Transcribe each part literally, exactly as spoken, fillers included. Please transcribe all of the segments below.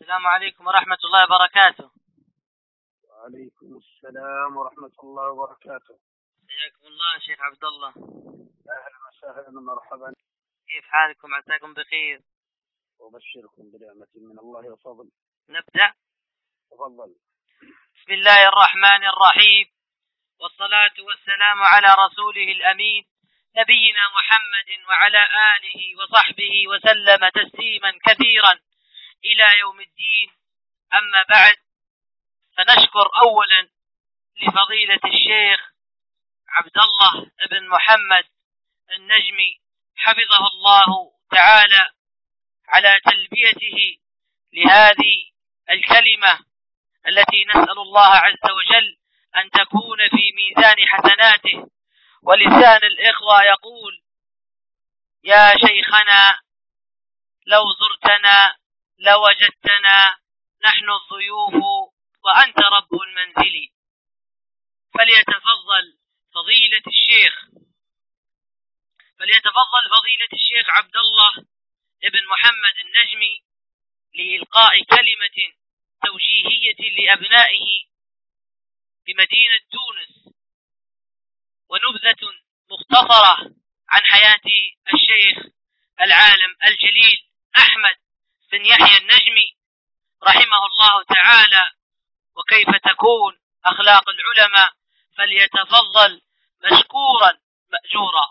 السلام عليكم ورحمة الله وبركاته. وعليكم السلام ورحمة الله وبركاته. حياكم الله شيخ عبد الله. أهلا وسهلا ومرحبا. كيف حالكم؟ عساكم بخير. وبشركم بنعمة من الله وفضل. نبدأ. تفضل. بسم الله الرحمن الرحيم، والصلاة والسلام على رسوله الأمين نبينا محمد وعلى آله وصحبه وسلم تسليما كثيرا إلى يوم الدين. أما بعد، فنشكر أولا لفضيلة الشيخ عبد الله بن محمد النجمي حفظه الله تعالى على تلبيته لهذه الكلمة التي نسأل الله عز وجل أن تكون في ميزان حسناته. ولسان الإخوة يقول: يا شيخنا لو زرتنا لوجدتنا نحن الضيوف وأنت رب المنزل. فليتفضل فضيلة الشيخ فليتفضل فضيلة الشيخ عبد الله بن محمد النجمي لإلقاء كلمة توجيهية لأبنائه بمدينة تونس، ونبذة مختصرة عن حياة الشيخ العالم الجليل أحمد بن يحيى النجمي رحمه الله تعالى، وكيف تكون أخلاق العلماء. فليتفضل مشكورا مأجورا.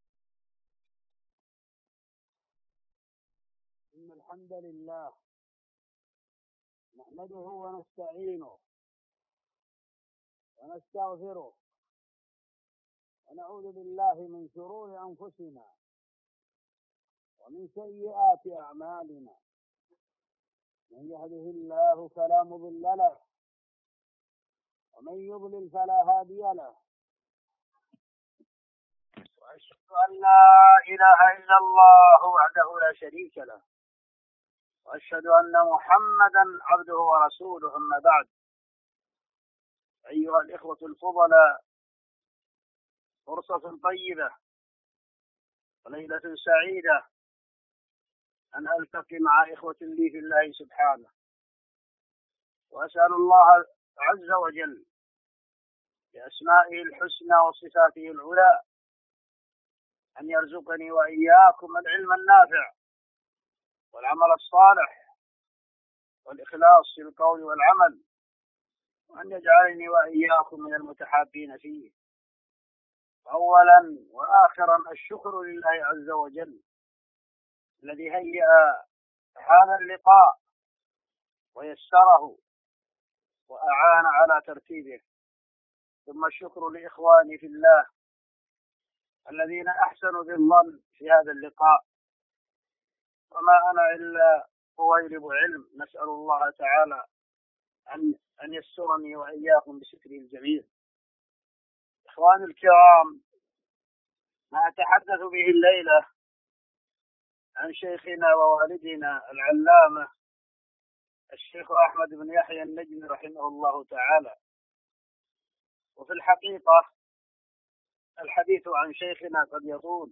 إن الحمد لله نحمده ونستعينه ونستغفره ونعوذ بالله من شرور أنفسنا ومن سيئات أعمالنا. من يهده الله فلا مضل له ومن يضلل فلا هادي له. وأشهد أن لا إله إلا الله وحده لا شريك له، وأشهد أن محمدا عبده ورسوله. أما بعد، أيها الإخوة الفضلاء، فرصة طيبة وليلة سعيدة أن ألتقي مع إخوة لي في الله سبحانه، وأسأل الله عز وجل بأسمائه الحسنى وصفاته العلى أن يرزقني وإياكم العلم النافع والعمل الصالح والإخلاص في القول والعمل، وأن يجعلني وإياكم من المتحابين فيه. أولا وآخرا الشكر لله عز وجل الذي هيأ هذا اللقاء ويسره وأعان على ترتيبه. ثم الشكر لإخواني في الله الذين أحسنوا بالظن في هذا اللقاء، وما أنا إلا طويلب علم. نسأل الله تعالى أن أن يسرني وإياكم بستره الجميل. إخواني الكرام، ما أتحدث به الليلة عن شيخنا ووالدنا العلامة الشيخ أحمد بن يحيى النجمي رحمه الله تعالى. وفي الحقيقة الحديث عن شيخنا قد يطول،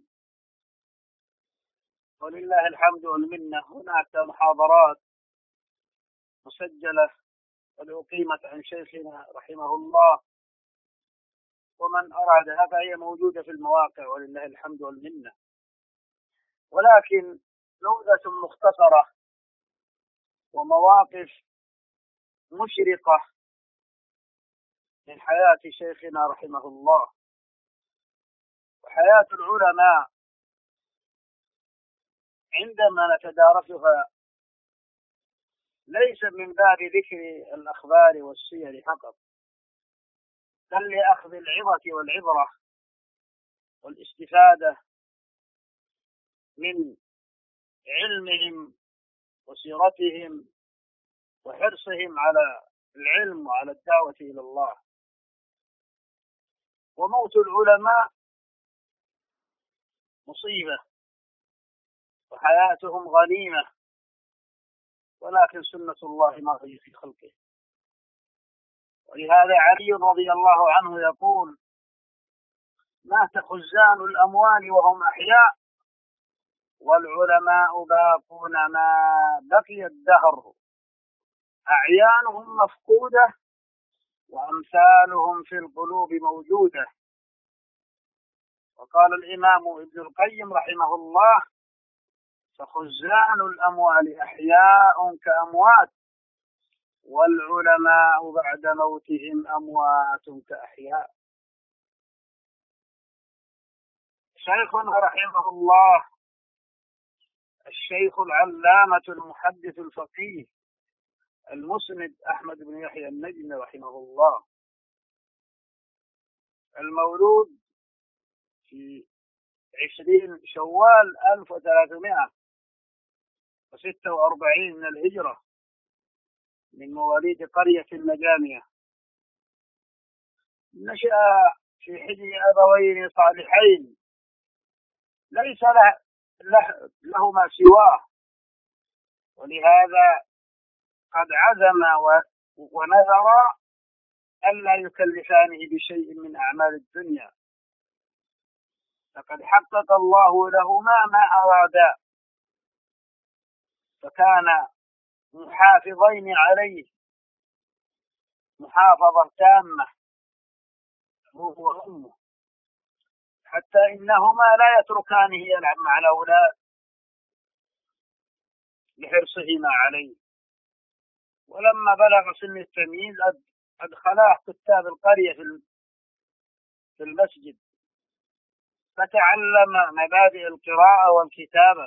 ولله الحمد والمنة. هناك محاضرات مسجلة قد أقيمت عن شيخنا رحمه الله، ومن أرادها فهي موجودة في المواقع ولله الحمد والمنة. ولكن نبذة مختصرة ومواقف مشرقة من حياة شيخنا رحمه الله. وحياة العلماء عندما نتدارسها ليس من باب ذكر الأخبار والسير فقط، بل لأخذ العظة والعبرة والاستفادة من علمهم وسيرتهم وحرصهم على العلم وعلى الدعوة إلى الله. وموت العلماء مصيبة وحياتهم غنيمة، ولكن سنة الله ما هي في خلقه. ولهذا علي رضي الله عنه يقول: مات خزان الأموال وهم أحياء، والعلماء باقون ما بقي الدهر. أعيانهم مفقودة وأمثالهم في القلوب موجودة. وقال الإمام ابن القيم رحمه الله: فخزان الأموال أحياء كأموات، والعلماء بعد موتهم أموات كأحياء. شيخنا رحمه الله الشيخ العلامة المحدث الفقيه المسند أحمد بن يحيى النجمي رحمه الله، المولود في عشرين شوال ألف وثلاثمائة وستة وأربعين من الهجرة، من مواليد قرية النجامية. نشأ في حجر أبوين صالحين ليس له له لهما سواه، ولهذا قد عزم ونذر ألا يكلفانه بشيء من أعمال الدنيا، فقد حقق الله لهما ما أرادا، فكان محافظين عليه محافظة تامة هو وأمه، حتى إنهما لا يتركانه يلعب مع الأولاد لحرصهما عليه. ولما بلغ سن التمييز أدخلاه كتاب القرية في المسجد، فتعلم مبادئ القراءة والكتابة،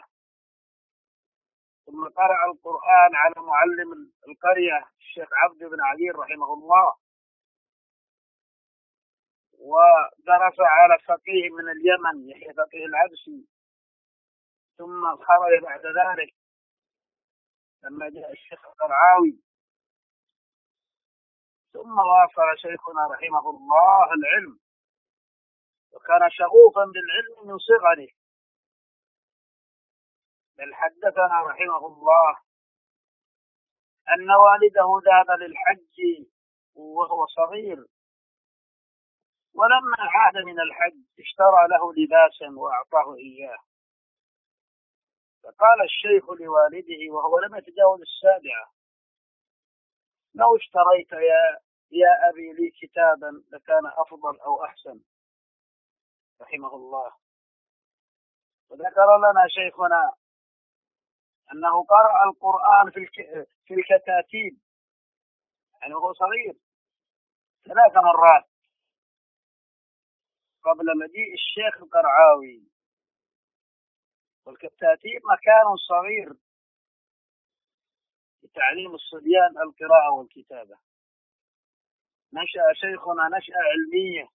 ثم قرأ القرآن على معلم القرية الشيخ عبد بن علي رحمه الله، ودرس على فقيه من اليمن يحيى فقيه العبسي، ثم خرج بعد ذلك لما جاء الشيخ القرعاوي، ثم واصل شيخنا رحمه الله العلم، وكان شغوفا بالعلم من صغره، بل حدثنا رحمه الله أن والده ذهب للحج وهو صغير، ولما عاد من الحج اشترى له لباسا وأعطاه إياه، فقال الشيخ لوالده وهو لم يتجاوز السابعة: لو اشتريت يا يا أبي لي كتابا لكان أفضل أو أحسن، رحمه الله. وذكر لنا شيخنا أنه قرأ القرآن في في الكتاتيب، يعني وهو صغير، ثلاث مرات قبل مجيء الشيخ القرعاوي. والكتاتيب مكان صغير لتعليم الصبيان القراءة والكتابة. نشأ شيخنا نشأة علمية،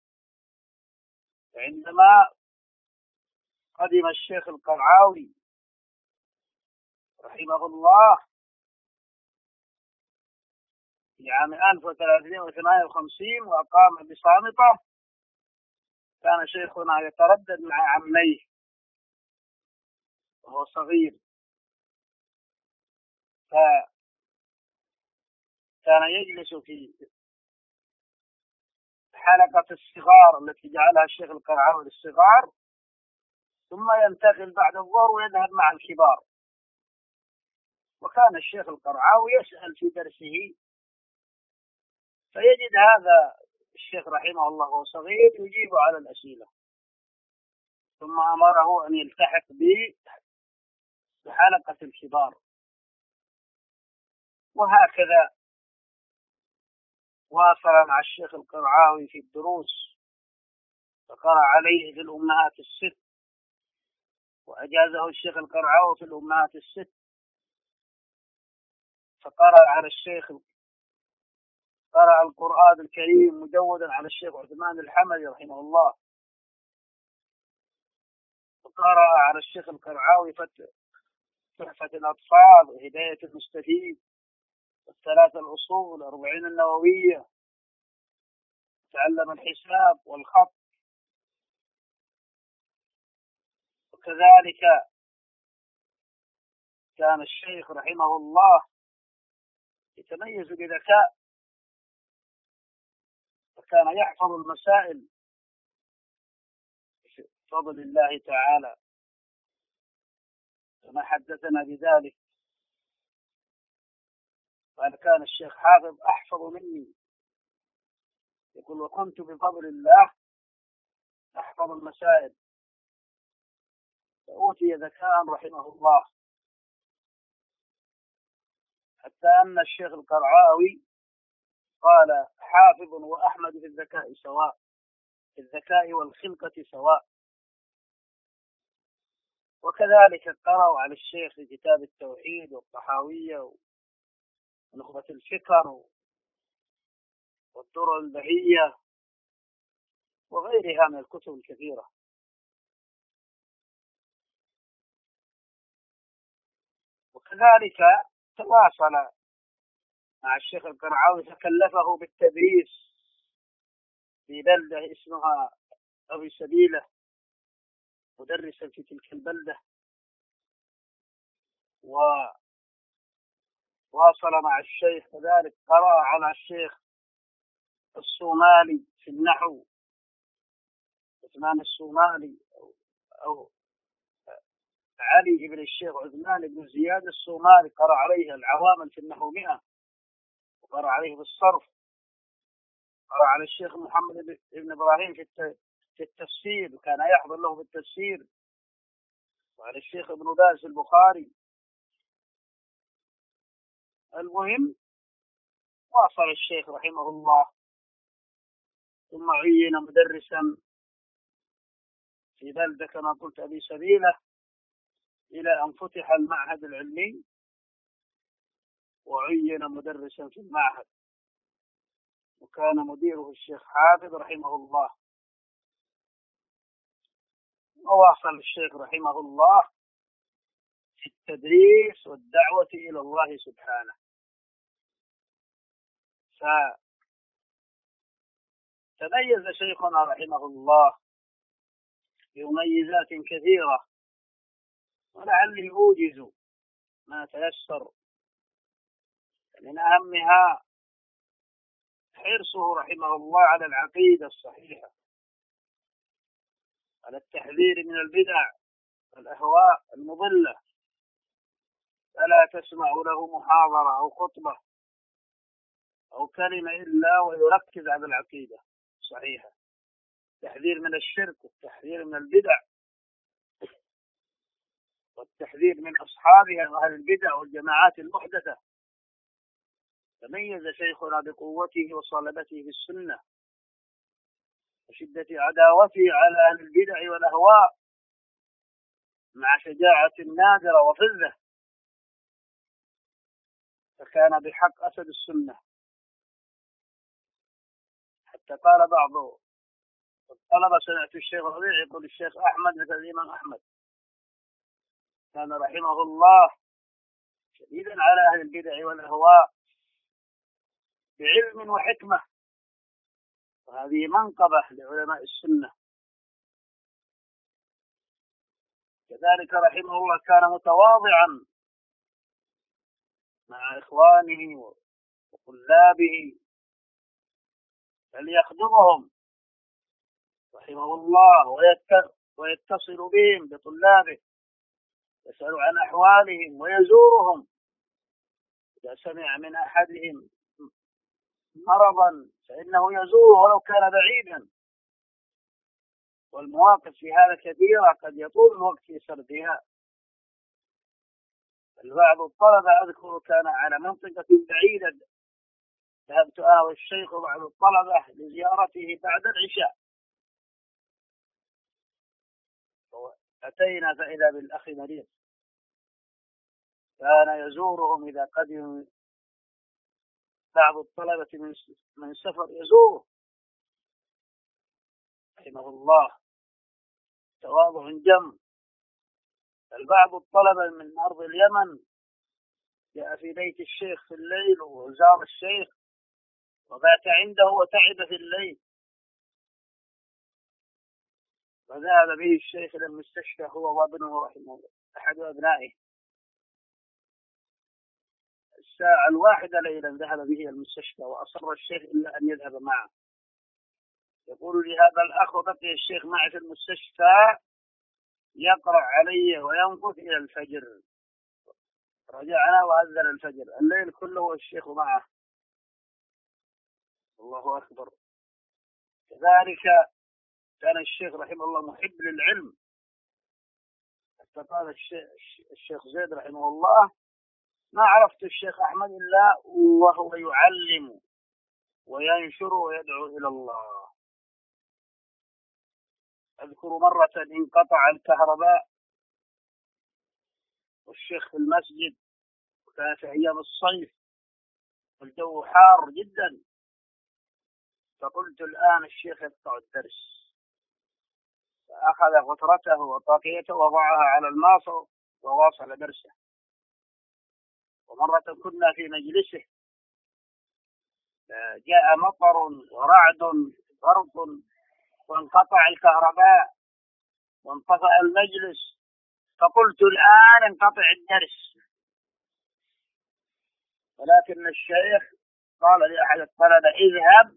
عندما قدم الشيخ القرعاوي رحمه الله في عام ألف وثلاثمائة وثمانية وخمسين وأقام بصامتة، كان شيخنا يتردد مع عميه وهو صغير، فكان يجلس في حلقة الصغار التي جعلها الشيخ القرعاوي للصغار، ثم ينتقل بعد الظهر ويذهب مع الكبار. وكان الشيخ القرعاوي يسأل في درسه، فيجد هذا الشيخ رحمه الله وهو صغير يجيب على الأسئلة، ثم أمره أن يلتحق بحلقة الكبار. وهكذا واصل مع الشيخ القرعاوي في الدروس، فقرأ عليه في الأمهات الست، وأجازه الشيخ القرعاوي في الأمهات الست، فقرأ على الشيخ قرأ القرآن الكريم مجودا على الشيخ عثمان الحمدي رحمه الله، وقرأ على الشيخ القرعاوي تحفة الأطفال وهداية المستفيد والثلاث الأصول الأربعين النووية، تعلم الحساب والخط. وكذلك كان الشيخ رحمه الله يتميز بذكاء، وكان يحفظ المسائل بفضل الله تعالى، كما حدثنا بذلك قال كان الشيخ حافظ أحفظ مني، يقول وكنت بفضل الله أحفظ المسائل، فأوتي ذكاء رحمه الله، حتى أن الشيخ القرعاوي قال حافظ وأحمد في الذكاء سواء، في الذكاء والخلقة سواء. وكذلك قرأوا على الشيخ في كتاب التوحيد والطحاوية ونخبة الفكر والدرر البهية وغيرها من الكتب الكثيرة. وكذلك تواصل مع الشيخ القرعاوي، فكلفه بالتدريس في بلدة اسمها أبي سبيلة، مدرسا في تلك البلدة. وواصل مع الشيخ كذلك، قرأ على الشيخ الصومالي في النحو، عثمان الصومالي أو, أو علي بن الشيخ عثمان بن زياد الصومالي، قرأ عليه العوامل في النحو مئة، وقرأ عليه بالصرف. قرأ على الشيخ محمد بن إبراهيم في التفسير، وكان يحضر له بالتفسير. وعلى الشيخ ابن باز البخاري. المهم واصل الشيخ رحمه الله، ثم عين مدرسا في بلدة كما قلت أبي سبيلة، إلى أن فتح المعهد العلمي وعين مدرسا في المعهد، وكان مديره الشيخ حافظ رحمه الله. وواصل الشيخ رحمه الله في التدريس والدعوة إلى الله سبحانه. فتميز شيخنا رحمه الله بمميزات كثيرة، ولعلي أوجز ما تيسر. من أهمها حرصه رحمه الله على العقيدة الصحيحة، على التحذير من البدع والأهواء المضلة. فلا تسمع له محاضرة أو خطبة أو كلمة إلا ويركز على العقيدة الصحيحة، التحذير من الشرك والتحذير من البدع والتحذير من أصحابها وأهل البدع والجماعات المحدثة. تميز شيخنا بقوته وصلبته في السنة وشدة عداوته على أهل البدع والأهواء، مع شجاعة نادرة وفذة، فكان بحق أسد السنة. حتى قال بعض الطلبة، سمعت الشيخ ربيع يقول الشيخ أحمد مثل الإمام أحمد، كان رحمه الله شديدا على أهل البدع والأهواء بعلم وحكمة، وهذه منقبة لعلماء السنة. كذلك رحمه الله كان متواضعا مع إخوانه وطلابه، فليخدمهم رحمه الله ويتصل بهم بطلابه، يسأل عن أحوالهم ويزورهم إذا سمع من أحدهم مرضا فإنه يزوره ولو كان بعيدا. والمواقف في هذا كثيرة قد يطول الوقت في سردها. بعض الطلبة أذكر كان على منطقة بعيدة، ذهبت أنا والشيخ وبعض الطلبة لزيارته بعد العشاء، أتينا فإذا بالأخ مريض، كان يزورهم إذا قدم بعض الطلبة من سفر يزوره رحمه الله، تواضع جم. البعض الطلبة من أرض اليمن جاء في بيت الشيخ في الليل وزار الشيخ وبات عنده وتعب في الليل، وذهب به الشيخ إلى المستشفى هو وابنه رحمه الله، أحد أبنائه. الساعة الواحدة ليلا ذهب به إلى المستشفى، وأصر الشيخ إلا أن يذهب معه. يقول لي هذا الأخ وبقي الشيخ معي في المستشفى يقرأ علي وينقذ إلى الفجر، رجعنا وأذن الفجر، الليل كله والشيخ معه. الله أكبر. كذلك كان الشيخ رحمه الله محب للعلم، حتى قال الشيخ زيد رحمه الله: ما عرفت الشيخ أحمد إلا وهو يعلم وينشر ويدعو إلى الله. أذكر مرة انقطع الكهرباء والشيخ في المسجد، وكان في أيام الصيف والجو حار جدا، فقلت الآن الشيخ يقطع الدرس، فأخذ غترته وطاقيته ووضعها على الماصة وواصل درسه. ومرة كنا في مجلسه جاء مطر ورعد برق وانقطع الكهرباء وانطفأ المجلس، فقلت الآن انقطع الدرس، ولكن الشيخ قال لأحد الطلبة: اذهب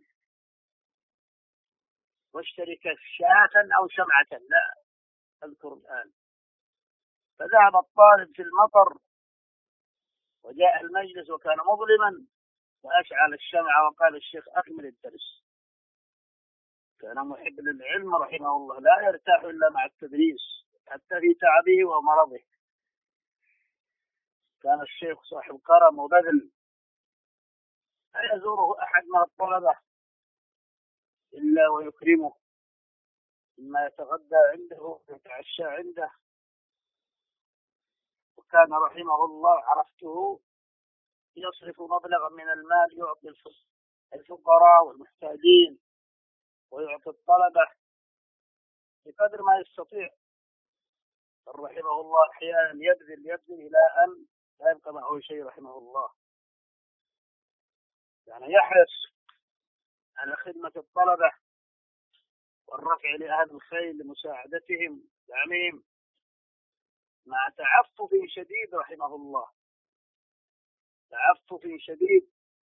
واشتري كشافا أو شمعة، لا أذكر الآن. فذهب الطالب في المطر وجاء المجلس وكان مظلما، وأشعل الشمعة وقال: الشيخ أكمل الدرس. كان محب للعلم رحمه الله، لا يرتاح إلا مع التدريس حتى في تعبه ومرضه. كان الشيخ صاحب كرم وبذل، لا يزوره أحد من الطلبة إلا ويكرمه، إما يتغدى عنده ويتعشى عنده. وكان رحمه الله عرفته يصرف مبلغا من المال يعطي الفقراء والمحتاجين ويعطي الطلبة بقدر ما يستطيع. رحمه الله أحيانا يبذل يبذل إلى أن لا يبقى معه شيء رحمه الله. يعني يحرص على خدمة الطلبة والرفع لأهل الخير لمساعدتهم دعمهم مع تعفف شديد رحمه الله، تعفف شديد.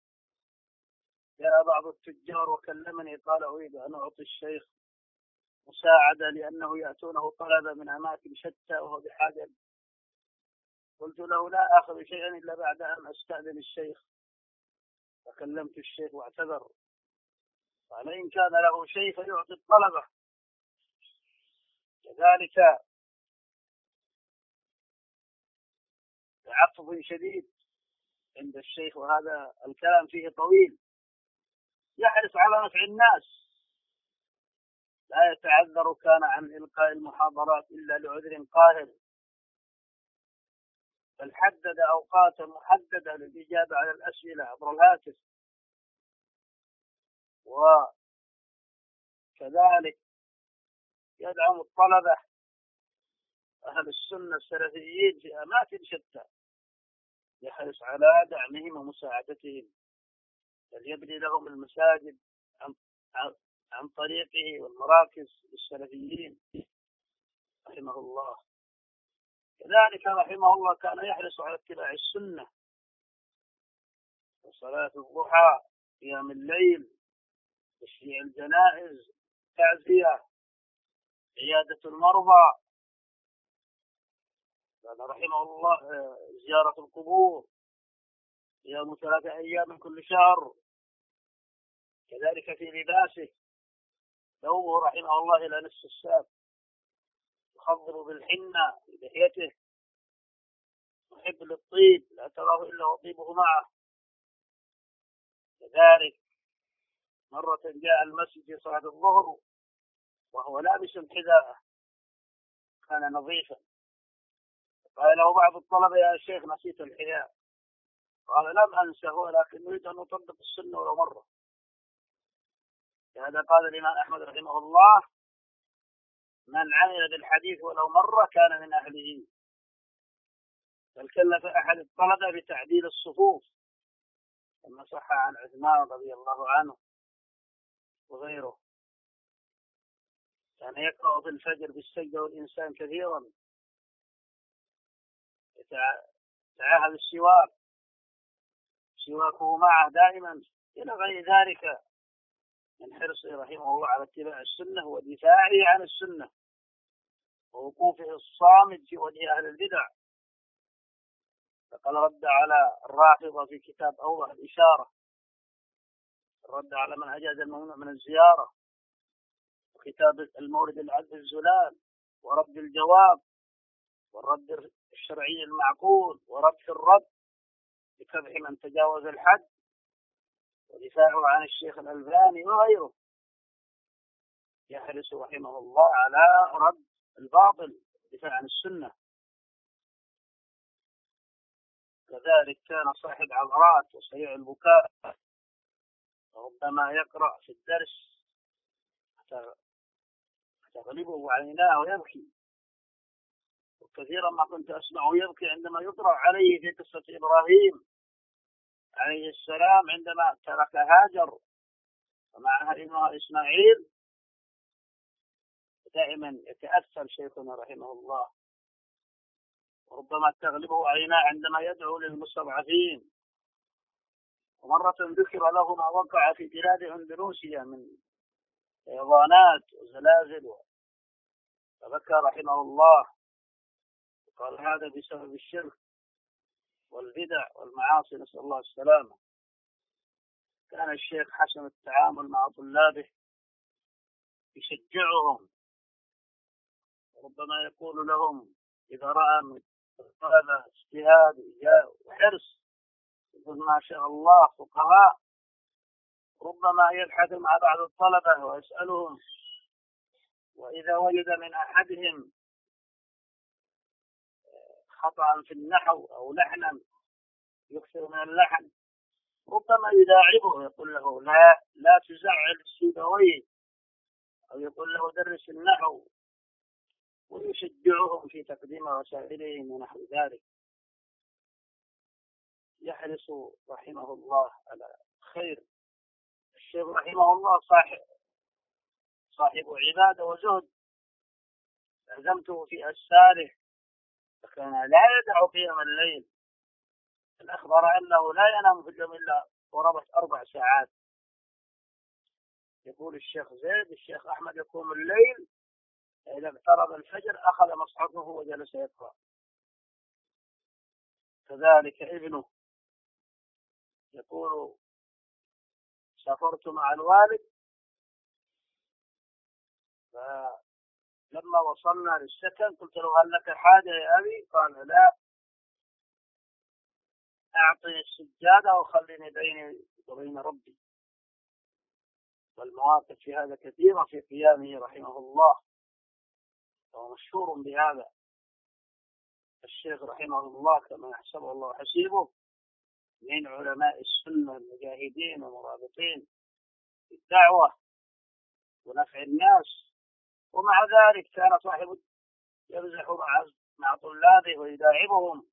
جاء بعض التجار وكلمني قال: أريد أن أعطي الشيخ مساعدة لأنه يأتونه طلبة من أماكن شتى وهو بحاجة. قلت له: لا آخذ شيئا إلا بعد أن أستأذن الشيخ. فكلمت الشيخ واعتذر، قال: إن كان له شيء فيعطي الطلبة. كذلك تعفف شديد عند الشيخ، وهذا الكلام فيه طويل. يحرص على نفع الناس، لا يتعذر كان عن إلقاء المحاضرات إلا لعذر قاهر، بل حدد أوقاتا محددة للإجابة على الأسئلة عبر الهاتف. وكذلك يدعم الطلبة أهل السنة السلفيين في أماكن شتى، يحرص على دعمهم ومساعدتهم، بل يبني لهم المساجد عن, عن طريقه والمراكز للسلفيين رحمه الله. كذلك رحمه الله كان يحرص على اتباع السنة وصلاة الضحى، قيام الليل، تشييع الجنائز، تعزية، عيادة المرضى. كان رحمه الله زيارة القبور، صيام ثلاثة أيام كل شهر. كذلك في لباسه، ثوبه رحمه الله إلى نصف الساق، يخضر بالحنة في لحيته، محب للطيب، لا تراه إلا وطيبه معه. كذلك مرة جاء المسجد في صلاة الظهر وهو لابس حذاءه، كان نظيفا. قال له بعض الطلبة: يا شيخ نسيت الحذاء. قال: لم أنسه، ولكن أريد أن أطبق السنة ولو مرة. لهذا قال الإمام أحمد رحمه الله: من عمل بالحديث ولو مرة كان من أهله. بل كلف أحد الطلبة بتعديل الصفوف كما صح عن عثمان رضي الله عنه وغيره. كان يقرأ في الفجر بالسجدة والإنسان كثيرا، يتعاهد السواك، سواكه معه دائما، إلى غير ذلك من حرصه رحمه الله على اتباع السنة ودفاعه عن السنة ووقوفه الصامد في وجه أهل البدع. فقد رد على الرافضة في كتاب أوضح الإشارة، رد على من أجاز الممنوع من الزيارة، وكتاب المورد العد الزلال، ورد الجواب، والرد الشرعي المعقول، ورد الرد بكبح من تجاوز الحد، ودفاعه عن الشيخ الألباني وغيره. يحرص رحمه الله على رد الباطل، دفاع عن السنة. كذلك كان صاحب عبرات وسريع البكاء، وربما يقرأ في الدرس تغلبه عيناه ويبكي، وكثيرا ما كنت أسمعه يبكي عندما يقرأ عليه في قصة إبراهيم عليه السلام عندما ترك هاجر ومعها ابنها إسماعيل. دائما يتأثر شيخنا رحمه الله، وربما تغلبه عيناه عندما يدعو للمستضعفين. ومرة ذكر له ما وقع في بلاد أندونيسيا من فيضانات وزلازل، فبكى رحمه الله وقال هذا بسبب الشرك والبدع والمعاصي، نسأل الله السلامة. كان الشيخ حسن التعامل مع طلابه، يشجعهم، وربما يقول لهم إذا رأى من الطلبة اجتهاد وحرص يقول ما شاء الله فقهاء. ربما يبحث مع بعض الطلبة ويسألهم، وإذا وجد من أحدهم خطأ في النحو أو لحنا يكثر من اللحن ربما يداعبه، يقول له لا لا تزعل السيبويه، أو يقول له درس النحو، ويشجعهم في تقديم رسائلهم ونحو ذلك. يحرص رحمه الله على خير. الشيخ رحمه الله صاحب صاحب عبادة وزهد، عزمته في أسفاره، فكان لا يدع قيام الليل. الأخبر أنه لا ينام في اليوم إلا قرابة أربع ساعات. يقول الشيخ زيد الشيخ أحمد يقوم الليل، إذا اقترب الفجر أخذ مصحفه وجلس يقرأ. كذلك ابنه يقول سافرت مع الوالد، فلما وصلنا للسكن قلت له هل لك حاجة يا أبي؟ قال لا، أعطني السجادة وخليني بيني وبين ربي. والمواقف في هذا كثيرة في قيامه رحمه الله، وهو مشهور بهذا. الشيخ رحمه الله كما يحسبه الله حسيبه من علماء السنة المجاهدين ومرابطين في الدعوة ونفع الناس، ومع ذلك كان صاحب يمزح مع مع طلابه ويداعبهم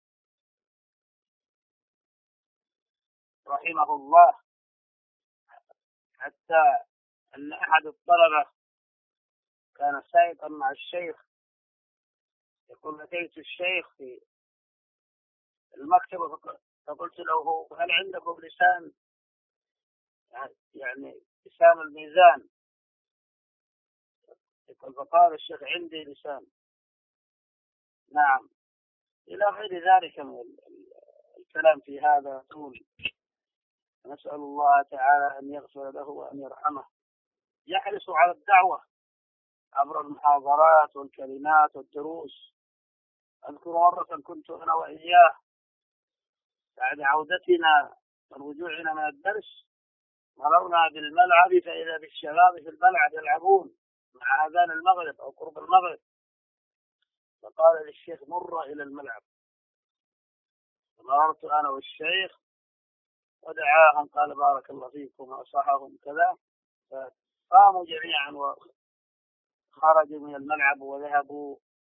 رحمه الله، حتى أن أحد الطلبة كان سائقا مع الشيخ، يقول أتيت الشيخ في المكتبة فقلت له هل عندكم لسان، يعني لسان الميزان؟ يقول فقال الشيخ عندي لسان. نعم، إلى غير ذلك من الكلام في هذا طول. نسأل الله تعالى أن يغفر له وأن يرحمه. يحرص على الدعوة عبر المحاضرات والكلمات والدروس. أذكر مرة كنت أنا وإياه بعد عودتنا ورجوعنا من الدرس، مررنا بالملعب فإذا بالشباب في الملعب يلعبون مع أذان المغرب أو قرب المغرب، فقال للشيخ مر إلى الملعب، فمررت أنا والشيخ ودعاهم قال بارك الله فيكم وأصحهم كذا، فقاموا جميعا وخرجوا من الملعب وذهبوا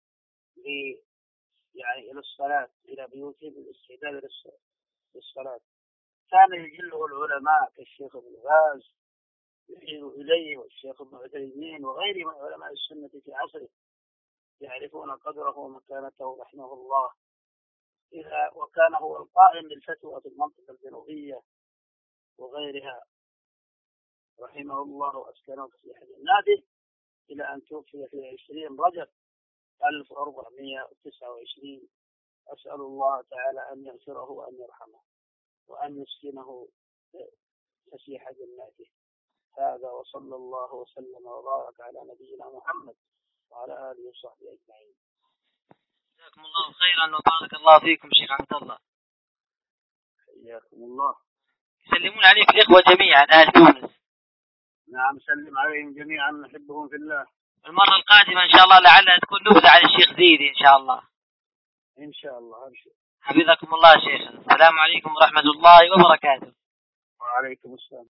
يعني إلى الصلاة إلى بيوتهم للاستعداد للصلاة. كان يجله العلماء كالشيخ ابن باز يحيل إليه والشيخ ابن عثيمين وغيرهم من علماء السنة في عصره، يعرفون قدره ومكانته رحمه الله. إذا وكان هو القائم بالفتوى في المنطقة الجنوبية وغيرها رحمه الله، وأسكنه في أحد النادي إلى أن توفي في عشرين رجب ألف وأربعمائة وتسعة وعشرين أسأل الله تعالى أن يغفره وأن يرحمه وأن يسكنه فسيح جناته. هذا وصلى الله وسلم وبارك على نبينا محمد وعلى آله وصحبه أجمعين. جزاكم الله خيرا وبارك الله فيكم شيخ عبد الله. حياكم الله. يسلمون عليك الإخوة جميعا أهل تونس. نعم سلم عليهم جميعا نحبهم في الله. المرة القادمة إن شاء الله لعلها تكون نبذة على الشيخ زيدي إن شاء الله. إن شاء الله أبشر. حفظكم الله شيخ. السلام عليكم ورحمة الله وبركاته. وعليكم السلام.